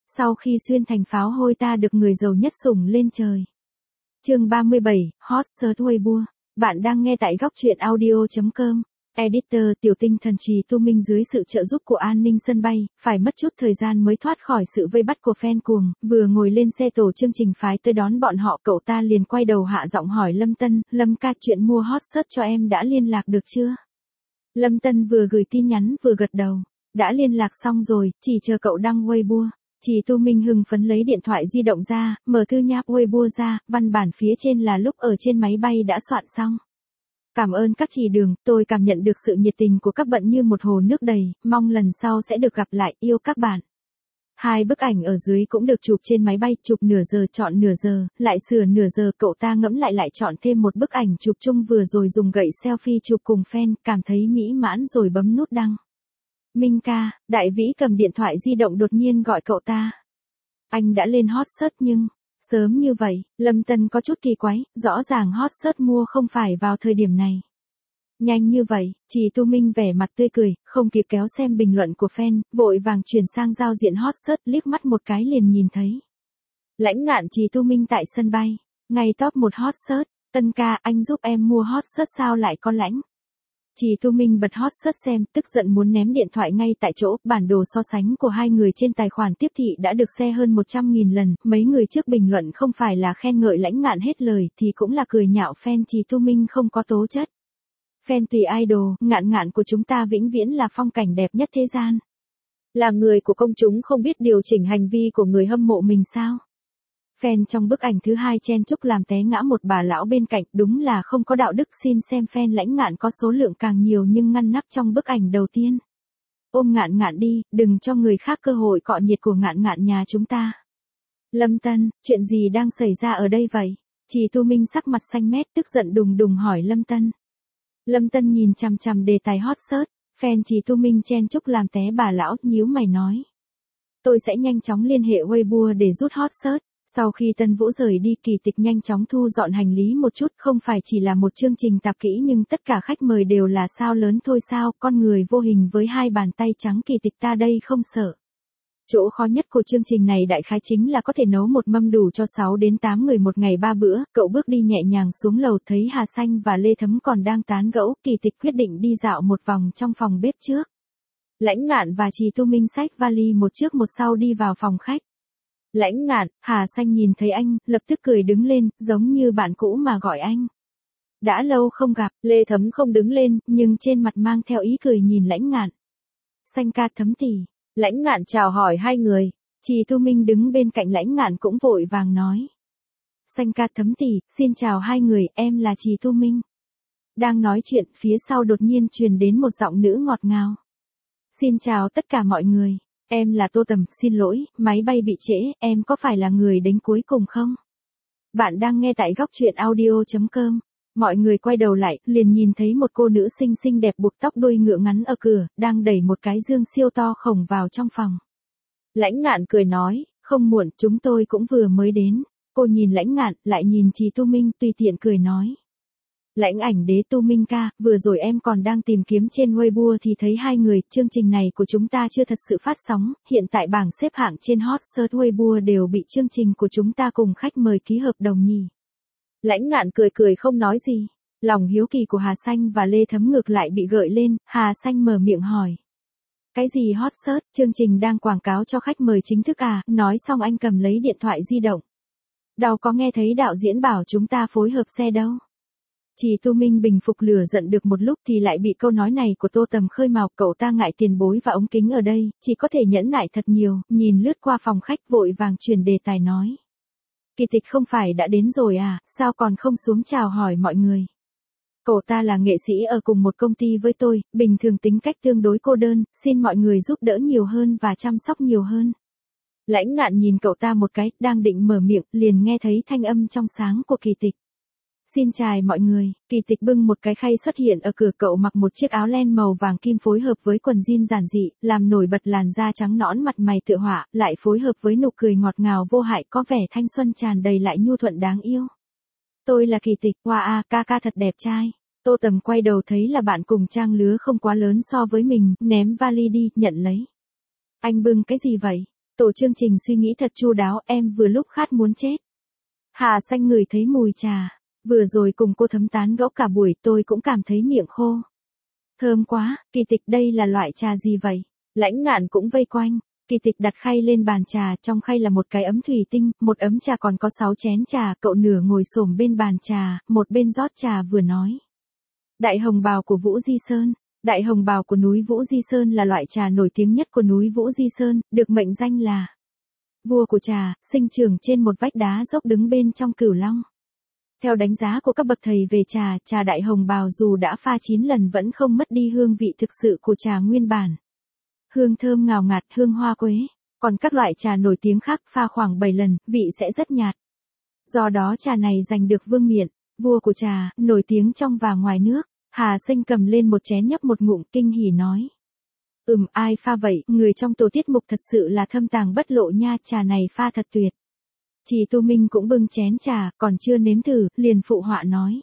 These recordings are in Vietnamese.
Sau khi xuyên thành pháo hôi ta được người giàu nhất sủng lên trời. Chương 37, Hot Search Weibo. Bạn đang nghe tại góc truyện audio.com. Editor Tiểu Tinh Thần Trì Tu Minh dưới sự trợ giúp của an ninh sân bay, phải mất chút thời gian mới thoát khỏi sự vây bắt của fan cuồng, vừa ngồi lên xe tổ chương trình phái tới đón bọn họ, cậu ta liền quay đầu hạ giọng hỏi Lâm Tân, Lâm ca, chuyện mua Hot Search cho em đã liên lạc được chưa? Lâm Tân vừa gửi tin nhắn vừa gật đầu, đã liên lạc xong rồi, chỉ chờ cậu đăng Weibo. Trì Tu Minh hưng phấn lấy điện thoại di động ra, mở thư nháp Weibo ra, văn bản phía trên là lúc ở trên máy bay đã soạn xong. Cảm ơn các chỉ đường, tôi cảm nhận được sự nhiệt tình của các bạn như một hồ nước đầy, mong lần sau sẽ được gặp lại, yêu các bạn. Hai bức ảnh ở dưới cũng được chụp trên máy bay, chụp nửa giờ chọn nửa giờ, lại sửa nửa giờ, cậu ta ngẫm lại chọn thêm một bức ảnh chụp chung vừa rồi dùng gậy selfie chụp cùng fan, cảm thấy mỹ mãn rồi bấm nút đăng. Minh ca, Đại Vĩ cầm điện thoại di động đột nhiên gọi cậu ta. Anh đã lên Hot Search nhưng, sớm như vậy, Lâm Tân có chút kỳ quái, rõ ràng Hot Search mua không phải vào thời điểm này. Nhanh như vậy, Trì Tu Minh vẻ mặt tươi cười, không kịp kéo xem bình luận của fan, vội vàng chuyển sang giao diện Hot Search, liếc mắt một cái liền nhìn thấy. Lãnh Ngạn Trì Tu Minh tại sân bay, ngay top 1 Hot Search, Tân ca, anh giúp em mua Hot Search sao lại có lãnh. Trì Tu Minh bật Hot Search xem, tức giận muốn ném điện thoại ngay tại chỗ, bản đồ so sánh của hai người trên tài khoản tiếp thị đã được share hơn 100.000 lần, mấy người trước bình luận không phải là khen ngợi Lãnh Ngạn hết lời thì cũng là cười nhạo fan Trì Tu Minh không có tố chất. Fan tùy idol, Ngạn của chúng ta vĩnh viễn là phong cảnh đẹp nhất thế gian. Là người của công chúng không biết điều chỉnh hành vi của người hâm mộ mình sao? Fan trong bức ảnh thứ hai chen chúc làm té ngã một bà lão bên cạnh, đúng là không có đạo đức. Xin xem fan Lãnh Ngạn có số lượng càng nhiều nhưng ngăn nắp trong bức ảnh đầu tiên. Ôm Ngạn đi, đừng cho người khác cơ hội cọ nhiệt của Ngạn nhà chúng ta. Lâm Tân, chuyện gì đang xảy ra ở đây vậy? Trì Tu Minh sắc mặt xanh mét tức giận đùng đùng hỏi Lâm Tân. Lâm Tân nhìn chằm chằm đề tài Hot Search, fan Trì Tu Minh chen chúc làm té bà lão, nhíu mày nói. Tôi sẽ nhanh chóng liên hệ Weibo để rút Hot Search. Sau khi Tân Vũ rời đi, Kỳ Tịch nhanh chóng thu dọn hành lý một chút, không phải chỉ là một chương trình tạp kỹ nhưng tất cả khách mời đều là sao lớn thôi sao, con người vô hình với hai bàn tay trắng. Kỳ Tịch ta đây không sợ. Chỗ khó nhất của chương trình này đại khái chính là có thể nấu một mâm đủ cho 6 đến 8 người một ngày 3 bữa, cậu bước đi nhẹ nhàng xuống lầu thấy Hà Xanh và Lê Thấm còn đang tán gẫu, Kỳ Tịch quyết định đi dạo một vòng trong phòng bếp trước. Lãnh Ngạn và Trì Tu Minh xách vali một trước một sau đi vào phòng khách. Lãnh Ngạn, Hà Xanh nhìn thấy anh, lập tức cười đứng lên, giống như bạn cũ mà gọi anh. Đã lâu không gặp, Lê Thấm không đứng lên, nhưng trên mặt mang theo ý cười nhìn Lãnh Ngạn. Xanh ca, Thấm tỷ. Lãnh Ngạn chào hỏi hai người, Trì Tu Minh đứng bên cạnh Lãnh Ngạn cũng vội vàng nói. Xanh ca, Thấm tỷ, xin chào hai người, em là Trì Tu Minh. Đang nói chuyện, phía sau đột nhiên truyền đến một giọng nữ ngọt ngào. Xin chào tất cả mọi người. Em là Tô Tầm, xin lỗi, máy bay bị trễ, em có phải là người đến cuối cùng không? Bạn đang nghe tại góc truyện audio.com. Mọi người quay đầu lại, liền nhìn thấy một cô nữ xinh đẹp buộc tóc đuôi ngựa ngắn ở cửa, đang đẩy một cái dương siêu to khổng vào trong phòng. Lãnh Ngạn cười nói, không muộn, chúng tôi cũng vừa mới đến. Cô nhìn Lãnh Ngạn, lại nhìn Trì Tu Minh, tùy tiện cười nói. Lãnh ảnh đế Tu Minh ca, vừa rồi em còn đang tìm kiếm trên Weibo thì thấy hai người, chương trình này của chúng ta chưa thật sự phát sóng, hiện tại bảng xếp hạng trên Hot Search Weibo đều bị chương trình của chúng ta cùng khách mời ký hợp đồng nhỉ. Lãnh Ngạn cười không nói gì, lòng hiếu kỳ của Hà Xanh và Lê Thấm ngược lại bị gợi lên, Hà Xanh mở miệng hỏi. Cái gì Hot Search, chương trình đang quảng cáo cho khách mời chính thức à, nói xong anh cầm lấy điện thoại di động. Đâu có nghe thấy đạo diễn bảo chúng ta phối hợp xe đâu. Trì Tu Minh bình phục lửa giận được một lúc thì lại bị câu nói này của Tô Tầm khơi mào, cậu ta ngại tiền bối và ống kính ở đây, chỉ có thể nhẫn nại thật nhiều, nhìn lướt qua phòng khách vội vàng chuyển đề tài nói. Kỳ Tịch không phải đã đến rồi à, sao còn không xuống chào hỏi mọi người. Cậu ta là nghệ sĩ ở cùng một công ty với tôi, bình thường tính cách tương đối cô đơn, xin mọi người giúp đỡ nhiều hơn và chăm sóc nhiều hơn. Lãnh Ngạn nhìn cậu ta một cái, đang định mở miệng, liền nghe thấy thanh âm trong sáng của Kỳ Tịch. Xin chào mọi người, Kỳ Tịch bưng một cái khay xuất hiện ở cửa, cậu mặc một chiếc áo len màu vàng kim phối hợp với quần jean giản dị, làm nổi bật làn da trắng nõn, mặt mày tựa họa, lại phối hợp với nụ cười ngọt ngào vô hại, có vẻ thanh xuân tràn đầy lại nhu thuận đáng yêu. Tôi là Kỳ Tịch, wow ca thật đẹp trai. Tô Tầm quay đầu thấy là bạn cùng trang lứa không quá lớn so với mình, ném vali đi, nhận lấy. Anh bưng cái gì vậy? Tổ chương trình suy nghĩ thật chu đáo, em vừa lúc khát muốn chết. Hà Xanh ngửi thấy mùi trà. Vừa rồi cùng cô thấm tán gẫu cả buổi tôi cũng cảm thấy miệng khô. Thơm quá, Kỳ Tịch đây là loại trà gì vậy? Lãnh Ngạn cũng vây quanh. Kỳ Tịch đặt khay lên bàn trà, trong khay là một cái ấm thủy tinh, một ấm trà còn có 6 chén trà, cậu nửa ngồi xổm bên bàn trà, một bên rót trà vừa nói. Đại hồng bào của Vũ Di Sơn. Đại hồng bào của núi Vũ Di Sơn là loại trà nổi tiếng nhất của núi Vũ Di Sơn, được mệnh danh là vua của trà, sinh trưởng trên một vách đá dốc đứng bên trong Cửu Long. Theo đánh giá của các bậc thầy về trà, trà đại hồng bào dù đã pha 9 lần vẫn không mất đi hương vị thực sự của trà nguyên bản. Hương thơm ngào ngạt, hương hoa quế. Còn các loại trà nổi tiếng khác pha khoảng 7 lần, vị sẽ rất nhạt. Do đó trà này giành được vương miện, vua của trà, nổi tiếng trong và ngoài nước. Hà Xanh cầm lên một chén nhấp một ngụm kinh hỉ nói. Ai pha vậy, người trong tổ tiết mục thật sự là thâm tàng bất lộ nha, trà này pha thật tuyệt. Chị Tu Minh cũng bưng chén trà, còn chưa nếm thử, liền phụ họa nói.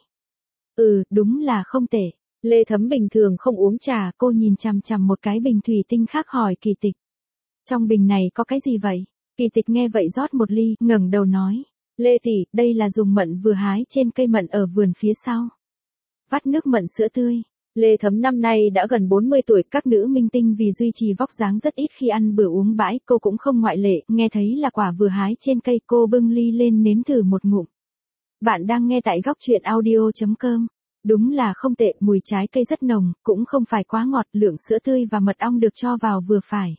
Đúng là không tệ. Lê Thấm bình thường không uống trà, cô nhìn chằm chằm một cái bình thủy tinh khác hỏi Kỳ Tịch. Trong bình này có cái gì vậy? Kỳ Tịch nghe vậy rót một ly, ngẩng đầu nói. Lê tỷ, đây là dùng mận vừa hái trên cây mận ở vườn phía sau. Vắt nước mận sữa tươi. Lê Thấm năm nay đã gần 40 tuổi, các nữ minh tinh vì duy trì vóc dáng rất ít khi ăn bữa uống bãi, cô cũng không ngoại lệ, nghe thấy là quả vừa hái trên cây, cô bưng ly lên nếm thử một ngụm. Bạn đang nghe tại góc truyện audio.com. Đúng là không tệ, mùi trái cây rất nồng, cũng không phải quá ngọt, lượng sữa tươi và mật ong được cho vào vừa phải.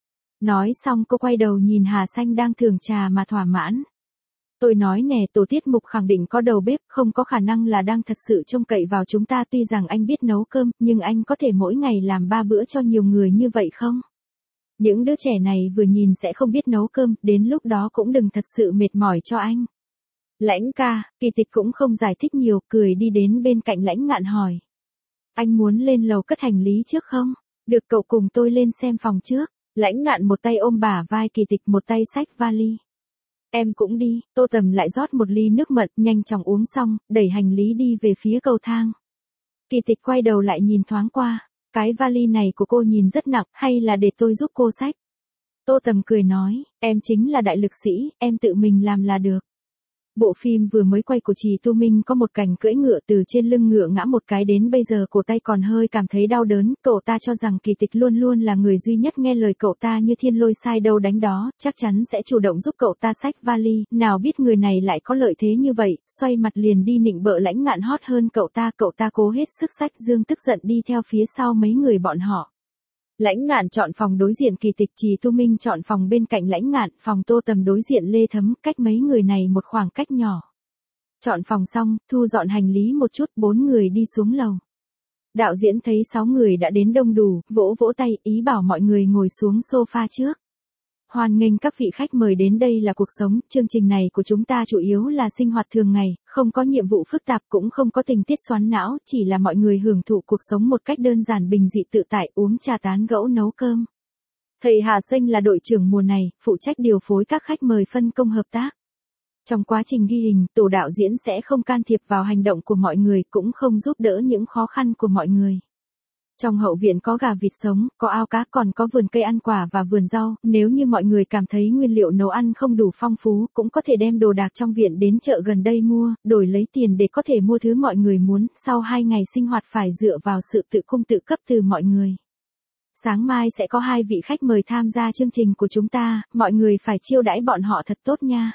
Nói xong cô quay đầu nhìn Hà Xanh đang thưởng trà mà thỏa mãn. Tôi nói nè, tổ tiết mục khẳng định có đầu bếp, không có khả năng là đang thật sự trông cậy vào chúng ta, tuy rằng anh biết nấu cơm, nhưng anh có thể mỗi ngày làm 3 bữa cho nhiều người như vậy không? Những đứa trẻ này vừa nhìn sẽ không biết nấu cơm, đến lúc đó cũng đừng thật sự mệt mỏi cho anh. Lãnh ca, Kỳ Tịch cũng không giải thích nhiều, cười đi đến bên cạnh Lãnh Ngạn hỏi. Anh muốn lên lầu cất hành lý trước không? Được, cậu cùng tôi lên xem phòng trước. Lãnh Ngạn một tay ôm bả vai Kỳ Tịch, một tay xách vali. Em cũng đi. Tô Tầm lại rót một ly nước mật, nhanh chóng uống xong, đẩy hành lý đi về phía cầu thang. Kỳ Tịch quay đầu lại nhìn thoáng qua. Cái vali này của cô nhìn rất nặng, hay là để tôi giúp cô xách? Tô Tầm cười nói, em chính là đại lực sĩ, em tự mình làm là được. Bộ phim vừa mới quay của Trì Tu Minh có một cảnh cưỡi ngựa, từ trên lưng ngựa ngã một cái đến bây giờ cổ tay còn hơi cảm thấy đau đớn, cậu ta cho rằng Kỳ Tịch luôn luôn là người duy nhất nghe lời cậu ta như thiên lôi sai đâu đánh đó, chắc chắn sẽ chủ động giúp cậu ta xách vali, nào biết người này lại có lợi thế như vậy, xoay mặt liền đi nịnh bợ Lãnh Ngạn hot hơn cậu ta cố hết sức xách dương tức giận đi theo phía sau mấy người bọn họ. Lãnh Ngạn chọn phòng đối diện Kỳ Tịch, Trì Tu Minh chọn phòng bên cạnh Lãnh Ngạn, phòng Tô Tầm đối diện Lê Thấm, cách mấy người này một khoảng cách nhỏ. Chọn phòng xong, thu dọn hành lý một chút, 4 người đi xuống lầu. Đạo diễn thấy 6 người đã đến đông đủ, vỗ vỗ tay, ý bảo mọi người ngồi xuống sofa trước. Hoan nghênh các vị khách mời đến, đây là cuộc sống, chương trình này của chúng ta chủ yếu là sinh hoạt thường ngày, không có nhiệm vụ phức tạp, cũng không có tình tiết xoắn não, chỉ là mọi người hưởng thụ cuộc sống một cách đơn giản bình dị tự tại, uống trà tán gẫu nấu cơm. Thầy Hà Xanh là đội trưởng mùa này, phụ trách điều phối các khách mời phân công hợp tác. Trong quá trình ghi hình, tổ đạo diễn sẽ không can thiệp vào hành động của mọi người, cũng không giúp đỡ những khó khăn của mọi người. Trong hậu viện có gà vịt sống, có ao cá, còn có vườn cây ăn quả và vườn rau, nếu như mọi người cảm thấy nguyên liệu nấu ăn không đủ phong phú, cũng có thể đem đồ đạc trong viện đến chợ gần đây mua, đổi lấy tiền để có thể mua thứ mọi người muốn, sau 2 ngày sinh hoạt phải dựa vào sự tự cung tự cấp từ mọi người. Sáng mai sẽ có 2 vị khách mời tham gia chương trình của chúng ta, mọi người phải chiêu đãi bọn họ thật tốt nha.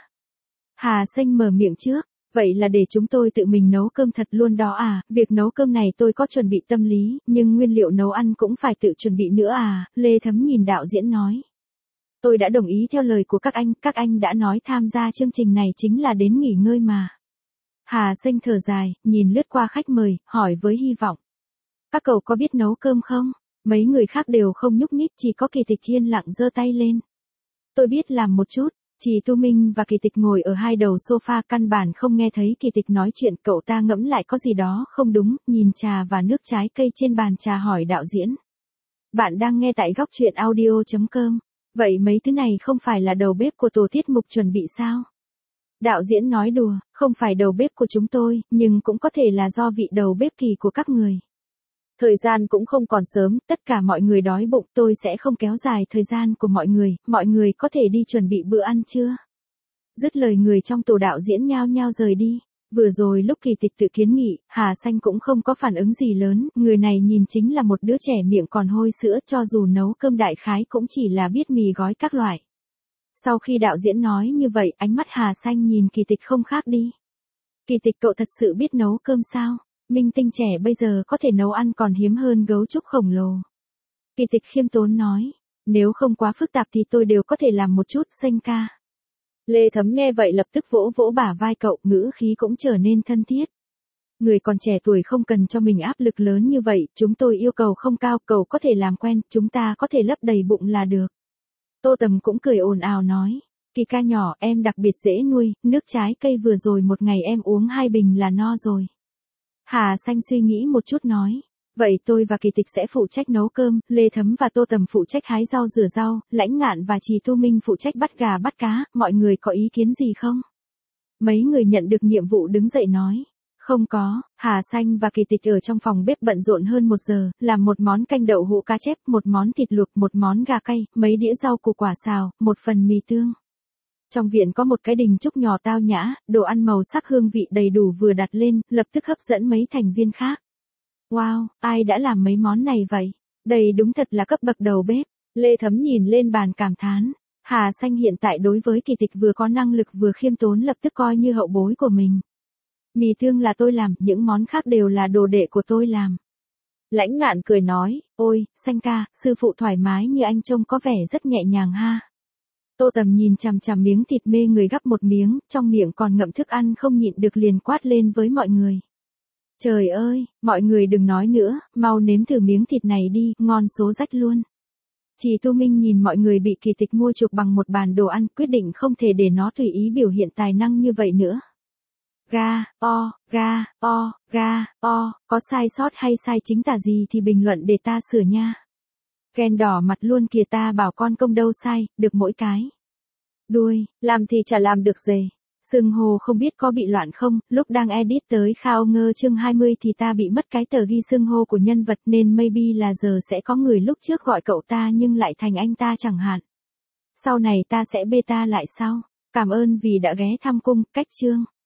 Hà Xanh mở miệng trước. Vậy là để chúng tôi tự mình nấu cơm thật luôn đó à, việc nấu cơm này tôi có chuẩn bị tâm lý, nhưng nguyên liệu nấu ăn cũng phải tự chuẩn bị nữa à, Lê Thấm nhìn đạo diễn nói. Tôi đã đồng ý theo lời của các anh đã nói tham gia chương trình này chính là đến nghỉ ngơi mà. Hà Xanh thở dài, nhìn lướt qua khách mời, hỏi với hy vọng. Các cậu có biết nấu cơm không? Mấy người khác đều không nhúc nhích, chỉ có Kỳ Tịch yên lặng giơ tay lên. Tôi biết làm một chút. Trì Tu Minh và Kỳ Tịch ngồi ở hai đầu sofa, căn bản không nghe thấy Kỳ Tịch nói chuyện, cậu ta ngẫm lại có gì đó không đúng, nhìn trà và nước trái cây trên bàn trà hỏi đạo diễn. Bạn đang nghe tại góc truyện audio.com. Vậy mấy thứ này không phải là đầu bếp của tổ tiết mục chuẩn bị sao? Đạo diễn nói đùa, không phải đầu bếp của chúng tôi, nhưng cũng có thể là do vị đầu bếp Kỳ của các người. Thời gian cũng không còn sớm, tất cả mọi người đói bụng, tôi sẽ không kéo dài thời gian của mọi người có thể đi chuẩn bị bữa ăn chưa? Dứt lời người trong tổ đạo diễn nhao nhao rời đi. Vừa rồi lúc Kỳ Tịch tự kiến nghị, Hà Xanh cũng không có phản ứng gì lớn, người này nhìn chính là một đứa trẻ miệng còn hôi sữa, cho dù nấu cơm đại khái cũng chỉ là biết mì gói các loại. Sau khi đạo diễn nói như vậy, ánh mắt Hà Xanh nhìn Kỳ Tịch không khác đi. Kỳ Tịch, cậu thật sự biết nấu cơm sao? Minh tinh trẻ bây giờ có thể nấu ăn còn hiếm hơn gấu trúc khổng lồ. Kỳ Tịch khiêm tốn nói, nếu không quá phức tạp thì tôi đều có thể làm một chút, Xanh ca. Lê Thấm nghe vậy lập tức vỗ vỗ bả vai cậu, ngữ khí cũng trở nên thân thiết. Người còn trẻ tuổi không cần cho mình áp lực lớn như vậy, chúng tôi yêu cầu không cao, cậu có thể làm quen, chúng ta có thể lấp đầy bụng là được. Tô Tầm cũng cười ồn ào nói, Kỳ ca nhỏ, em đặc biệt dễ nuôi, nước trái cây vừa rồi một ngày em uống 2 bình là no rồi. Hà Xanh suy nghĩ một chút nói, vậy tôi và Kỳ Tịch sẽ phụ trách nấu cơm, Lê Thấm và Tô Tầm phụ trách hái rau rửa rau, Lãnh Ngạn và Trì Tu Minh phụ trách bắt gà bắt cá, mọi người có ý kiến gì không? Mấy người nhận được nhiệm vụ đứng dậy nói. Không có, Hà Xanh và Kỳ Tịch ở trong phòng bếp bận rộn hơn 1 giờ, làm một món canh đậu hũ cá chép, một món thịt luộc, một món gà cay, mấy đĩa rau củ quả xào, một phần mì tương. Trong viện có một cái đình trúc nhỏ tao nhã, đồ ăn màu sắc hương vị đầy đủ vừa đặt lên, lập tức hấp dẫn mấy thành viên khác. Wow, ai đã làm mấy món này vậy? Đây đúng thật là cấp bậc đầu bếp. Lê Thấm nhìn lên bàn cảm thán. Hà Xanh hiện tại đối với Kỳ Tịch vừa có năng lực vừa khiêm tốn, lập tức coi như hậu bối của mình. Mì tương là tôi làm, những món khác đều là đồ đệ của tôi làm. Lãnh Ngạn cười nói, ôi, Xanh ca, sư phụ thoải mái như anh trông có vẻ rất nhẹ nhàng ha. Tô Tầm nhìn chằm chằm miếng thịt mê người gắp một miếng, trong miệng còn ngậm thức ăn không nhịn được liền quát lên với mọi người. Trời ơi, mọi người đừng nói nữa, mau nếm thử miếng thịt này đi, ngon số rách luôn. Trì Tu Minh nhìn mọi người bị Kỳ Tịch mua chuộc bằng một bàn đồ ăn, quyết định không thể để nó tùy ý biểu hiện tài năng như vậy nữa. Có sai sót hay sai chính tả gì thì bình luận để ta sửa nha. Ghen đỏ mặt luôn kìa, ta bảo con công đâu sai, được mỗi cái đuôi, làm thì chả làm được dề. Xưng hô không biết có bị loạn không, lúc đang edit tới Khao Ngơ chương 20 thì ta bị mất cái tờ ghi xưng hô của nhân vật nên maybe là giờ sẽ có người lúc trước gọi cậu ta nhưng lại thành anh ta chẳng hạn. Sau này ta sẽ beta lại sau. Cảm ơn vì đã ghé thăm cung, cách chương.